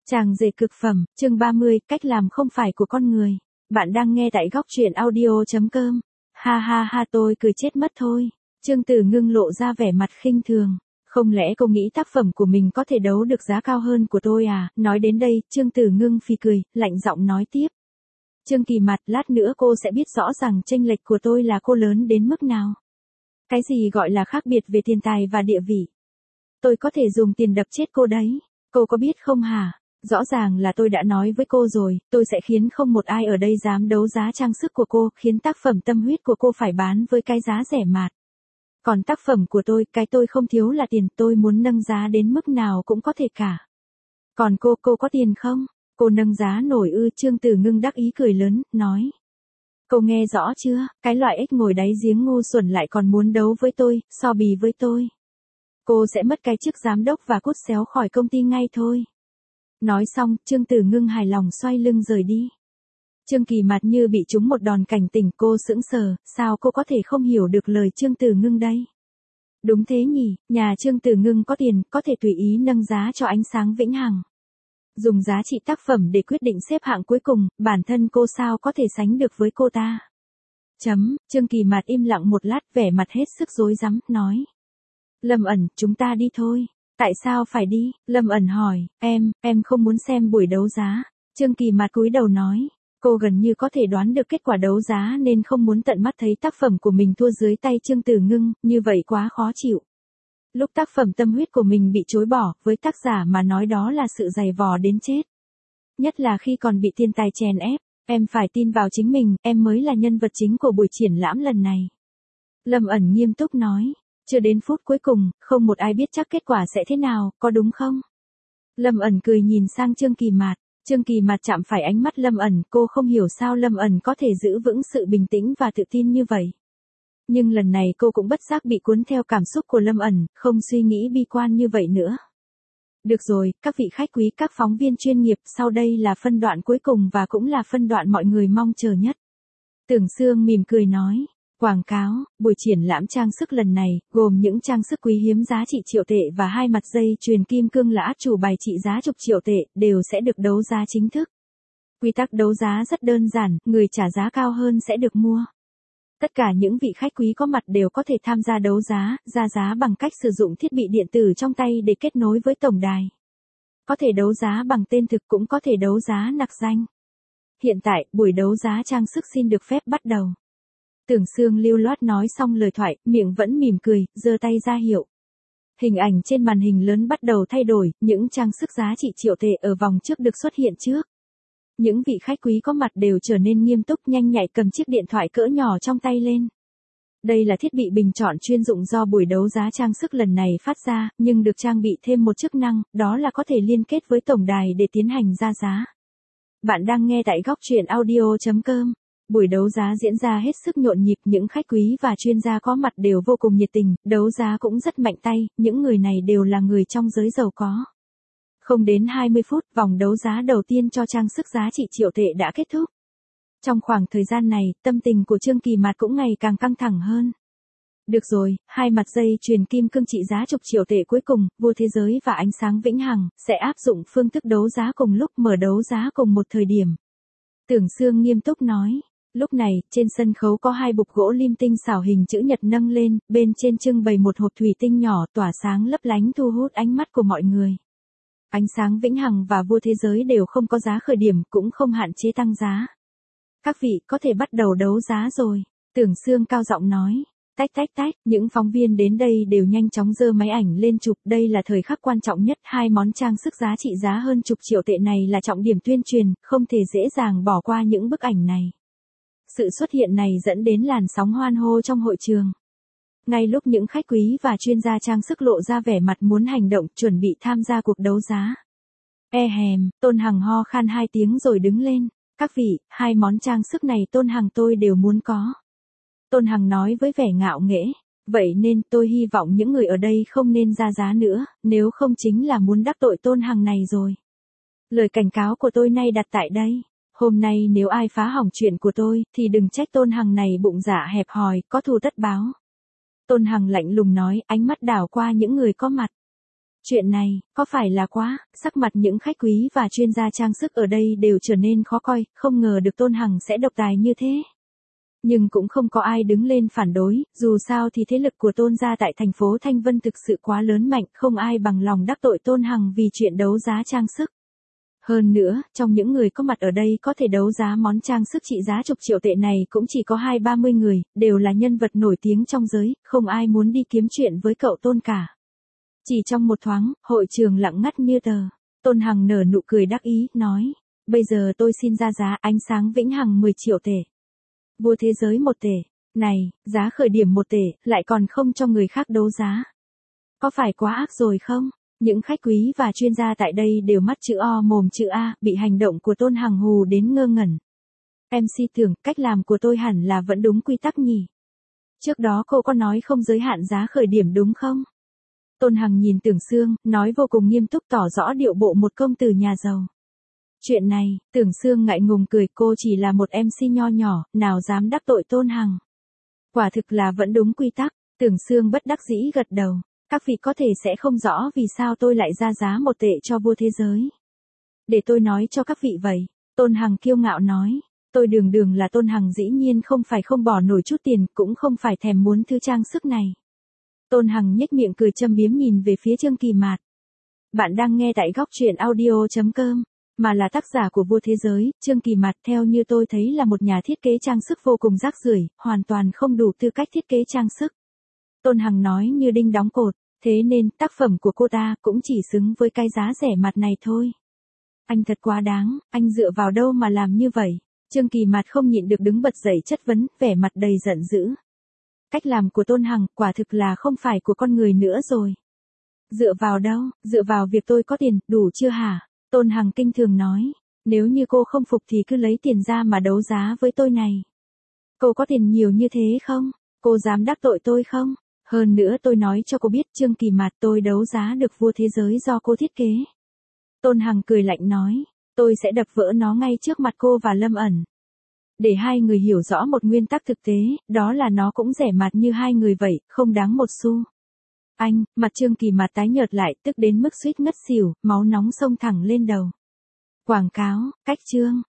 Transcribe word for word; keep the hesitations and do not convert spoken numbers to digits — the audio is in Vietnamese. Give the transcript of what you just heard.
Chàng rể cực phẩm, chương ba mươi, cách làm không phải của con người. Bạn đang nghe tại góc truyện audio chấm com. Ha ha ha, tôi cười chết mất thôi. Trương Tử Ngưng lộ ra vẻ mặt khinh thường. Không lẽ cô nghĩ tác phẩm của mình có thể đấu được giá cao hơn của tôi à? Nói đến đây, Trương Tử Ngưng phì cười, lạnh giọng nói tiếp. Trương Kỳ Mạt, lát nữa cô sẽ biết rõ rằng chênh lệch của tôi là cô lớn đến mức nào. Cái gì gọi là khác biệt về tiền tài và địa vị? Tôi có thể dùng tiền đập chết cô đấy. Cô có biết không hả? Rõ ràng là tôi đã nói với cô rồi, tôi sẽ khiến không một ai ở đây dám đấu giá trang sức của cô, khiến tác phẩm tâm huyết của cô phải bán với cái giá rẻ mạt. Còn tác phẩm của tôi, cái tôi không thiếu là tiền, tôi muốn nâng giá đến mức nào cũng có thể cả. Còn cô, cô có tiền không? Cô nâng giá nổi ư? Trương Tử Ngưng đắc ý cười lớn, nói. Cô nghe rõ chưa, cái loại ếch ngồi đáy giếng ngu xuẩn lại còn muốn đấu với tôi, so bì với tôi. Cô sẽ mất cái chức giám đốc và cút xéo khỏi công ty ngay thôi. Nói xong, Trương Tử Ngưng hài lòng xoay lưng rời đi. Trương Kỳ Mạt như bị trúng một đòn cảnh tỉnh, cô sững sờ, sao cô có thể không hiểu được lời Trương Tử Ngưng đây? Đúng thế nhỉ, nhà Trương Tử Ngưng có tiền, có thể tùy ý nâng giá cho ánh sáng vĩnh hằng. Dùng giá trị tác phẩm để quyết định xếp hạng cuối cùng, bản thân cô sao có thể sánh được với cô ta? Chấm, Trương Kỳ Mạt im lặng một lát, vẻ mặt hết sức rối rắm, nói. Lâm ẩn, chúng ta đi thôi. Tại sao phải đi? Lâm ẩn hỏi, em, em không muốn xem buổi đấu giá. Trương Kỳ Mạt cúi đầu nói, cô gần như có thể đoán được kết quả đấu giá nên không muốn tận mắt thấy tác phẩm của mình thua dưới tay Trương Tử Ngưng, như vậy quá khó chịu. Lúc tác phẩm tâm huyết của mình bị chối bỏ, với tác giả mà nói đó là sự dày vò đến chết. Nhất là khi còn bị thiên tài chèn ép, em phải tin vào chính mình, em mới là nhân vật chính của buổi triển lãm lần này. Lâm ẩn nghiêm túc nói. Chưa đến phút cuối cùng, không một ai biết chắc kết quả sẽ thế nào, có đúng không? Lâm ẩn cười nhìn sang Trương Kỳ Mạt. Trương Kỳ Mạt chạm phải ánh mắt Lâm ẩn, cô không hiểu sao Lâm ẩn có thể giữ vững sự bình tĩnh và tự tin như vậy. Nhưng lần này cô cũng bất giác bị cuốn theo cảm xúc của Lâm ẩn, không suy nghĩ bi quan như vậy nữa. Được rồi, các vị khách quý, các phóng viên chuyên nghiệp, sau đây là phân đoạn cuối cùng và cũng là phân đoạn mọi người mong chờ nhất. Tưởng Sương mỉm cười nói. Quảng cáo, buổi triển lãm trang sức lần này, gồm những trang sức quý hiếm giá trị triệu tệ và hai mặt dây chuyền kim cương lã chủ bài trị giá chục triệu tệ, đều sẽ được đấu giá chính thức. Quy tắc đấu giá rất đơn giản, người trả giá cao hơn sẽ được mua. Tất cả những vị khách quý có mặt đều có thể tham gia đấu giá, ra giá bằng cách sử dụng thiết bị điện tử trong tay để kết nối với tổng đài. Có thể đấu giá bằng tên thực, cũng có thể đấu giá nặc danh. Hiện tại, buổi đấu giá trang sức xin được phép bắt đầu. Tưởng Sương lưu loát nói xong lời thoại, miệng vẫn mỉm cười, giơ tay ra hiệu. Hình ảnh trên màn hình lớn bắt đầu thay đổi, những trang sức giá trị triệu tệ ở vòng trước được xuất hiện trước. Những vị khách quý có mặt đều trở nên nghiêm túc, nhanh nhạy cầm chiếc điện thoại cỡ nhỏ trong tay lên. Đây là thiết bị bình chọn chuyên dụng do buổi đấu giá trang sức lần này phát ra, nhưng được trang bị thêm một chức năng, đó là có thể liên kết với tổng đài để tiến hành ra giá. Bạn đang nghe tại góc truyện audio chấm com. Buổi đấu giá diễn ra hết sức nhộn nhịp, những khách quý và chuyên gia có mặt đều vô cùng nhiệt tình, đấu giá cũng rất mạnh tay, những người này đều là người trong giới giàu có. Không đến hai mươi phút, vòng đấu giá đầu tiên cho trang sức giá trị triệu tệ đã kết thúc. Trong khoảng thời gian này, tâm tình của Trương Kỳ Mạt cũng ngày càng căng thẳng hơn. Được rồi, hai mặt dây chuyền kim cương trị giá chục triệu tệ cuối cùng, vua thế giới và ánh sáng vĩnh hằng, sẽ áp dụng phương thức đấu giá cùng lúc, mở đấu giá cùng một thời điểm. Tưởng Sương nghiêm túc nói. Lúc này, trên sân khấu có hai bục gỗ lim tinh xảo hình chữ nhật nâng lên, bên trên trưng bày một hộp thủy tinh nhỏ tỏa sáng lấp lánh thu hút ánh mắt của mọi người. Ánh sáng vĩnh hằng và vua thế giới đều không có giá khởi điểm, cũng không hạn chế tăng giá. Các vị có thể bắt đầu đấu giá rồi. Tưởng Sương cao giọng nói. Tách tách tách, những phóng viên đến đây đều nhanh chóng giơ máy ảnh lên chụp, đây là thời khắc quan trọng nhất, hai món trang sức giá trị giá hơn chục triệu tệ này là trọng điểm tuyên truyền, không thể dễ dàng bỏ qua những bức ảnh này. Sự xuất hiện này dẫn đến làn sóng hoan hô trong hội trường. Ngay lúc những khách quý và chuyên gia trang sức lộ ra vẻ mặt muốn hành động, chuẩn bị tham gia cuộc đấu giá. E hèm, Tôn Hằng ho khan hai tiếng rồi đứng lên. Các vị, hai món trang sức này Tôn Hằng tôi đều muốn có. Tôn Hằng nói với vẻ ngạo nghễ. Vậy nên tôi hy vọng những người ở đây không nên ra giá nữa, nếu không chính là muốn đắc tội Tôn Hằng này rồi. Lời cảnh cáo của tôi nay đặt tại đây. Hôm nay nếu ai phá hỏng chuyện của tôi, thì đừng trách Tôn Hằng này bụng dạ hẹp hòi, có thù tất báo. Tôn Hằng lạnh lùng nói, ánh mắt đảo qua những người có mặt. Chuyện này, có phải là quá, sắc mặt những khách quý và chuyên gia trang sức ở đây đều trở nên khó coi, không ngờ được Tôn Hằng sẽ độc tài như thế. Nhưng cũng không có ai đứng lên phản đối, dù sao thì thế lực của Tôn gia tại thành phố Thanh Vân thực sự quá lớn mạnh, không ai bằng lòng đắc tội Tôn Hằng vì chuyện đấu giá trang sức. Hơn nữa, trong những người có mặt ở đây có thể đấu giá món trang sức trị giá chục triệu tệ này cũng chỉ có hai ba mươi người, đều là nhân vật nổi tiếng trong giới, không ai muốn đi kiếm chuyện với cậu Tôn cả. Chỉ trong một thoáng, hội trường lặng ngắt như tờ. Tôn Hằng nở nụ cười đắc ý, nói, bây giờ tôi xin ra giá ánh sáng vĩnh hằng mười triệu tệ. Vua thế giới một tệ. Này, giá khởi điểm một tệ, lại còn không cho người khác đấu giá. Có phải quá ác rồi không? Những khách quý và chuyên gia tại đây đều mắt chữ O mồm chữ A, bị hành động của Tôn Hằng hù đến ngơ ngẩn. em xê tưởng, cách làm của tôi hẳn là vẫn đúng quy tắc nhỉ? Trước đó cô có nói không giới hạn giá khởi điểm đúng không? Tôn Hằng nhìn Tưởng Sương, nói vô cùng nghiêm túc tỏ rõ điệu bộ một công tử nhà giàu. Chuyện này, Tưởng Sương ngại ngùng cười, cô chỉ là một em xê nho nhỏ, nào dám đắc tội Tôn Hằng. Quả thực là vẫn đúng quy tắc, Tưởng Sương bất đắc dĩ gật đầu. Các vị có thể sẽ không rõ vì sao tôi lại ra giá một tệ cho vua thế giới. Để tôi nói cho các vị vậy, Tôn Hằng kiêu ngạo nói. Tôi đường đường là Tôn Hằng dĩ nhiên không phải không bỏ nổi chút tiền, cũng không phải thèm muốn thứ trang sức này. Tôn Hằng nhếch miệng cười châm biếm nhìn về phía Trương Kỳ Mạt. Bạn đang nghe tại góc truyện audio chấm com, mà là tác giả của vua thế giới, Trương Kỳ Mạt theo như tôi thấy là một nhà thiết kế trang sức vô cùng rác rưởi, hoàn toàn không đủ tư cách thiết kế trang sức. Tôn Hằng nói như đinh đóng cột, thế nên tác phẩm của cô ta cũng chỉ xứng với cái giá rẻ mặt này thôi. Anh thật quá đáng, anh dựa vào đâu mà làm như vậy? Trương Kỳ Mạt không nhịn được đứng bật dậy chất vấn, vẻ mặt đầy giận dữ. Cách làm của Tôn Hằng quả thực là không phải của con người nữa rồi. Dựa vào đâu, dựa vào việc tôi có tiền, đủ chưa hả? Tôn Hằng kinh thường nói, nếu như cô không phục thì cứ lấy tiền ra mà đấu giá với tôi này. Cô có tiền nhiều như thế không? Cô dám đắc tội tôi không? Hơn nữa tôi nói cho cô biết Trương Kỳ Mạt, tôi đấu giá được vua thế giới do cô thiết kế. Tôn Hằng cười lạnh nói, tôi sẽ đập vỡ nó ngay trước mặt cô và Lâm ẩn. Để hai người hiểu rõ một nguyên tắc thực tế, đó là nó cũng rẻ mạt như hai người vậy, không đáng một xu. Anh, mặt Trương Kỳ Mạt tái nhợt lại, tức đến mức suýt ngất xỉu, máu nóng xông thẳng lên đầu. Quảng cáo, cách chương.